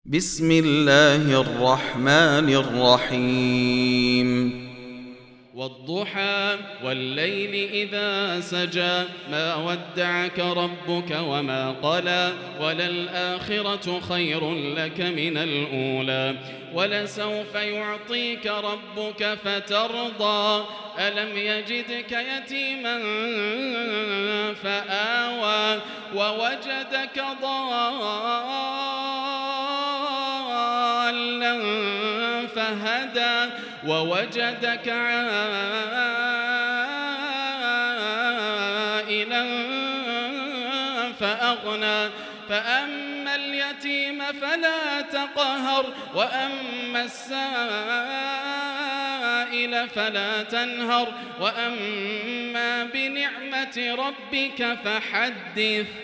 بسم الله الرحمن الرحيم والضحى والليل إذا سجى ما ودعك ربك وما قلى وللآخرة خير لك من الأولى ولسوف يعطيك ربك فترضى ألم يجدك يتيما فآوى ووجدك ضالا فهدى ووجدك عائلا فأغنى فأما اليتيم فلا تقهر وأما السائل فلا تنهر وأما بنعمة ربك فحدث.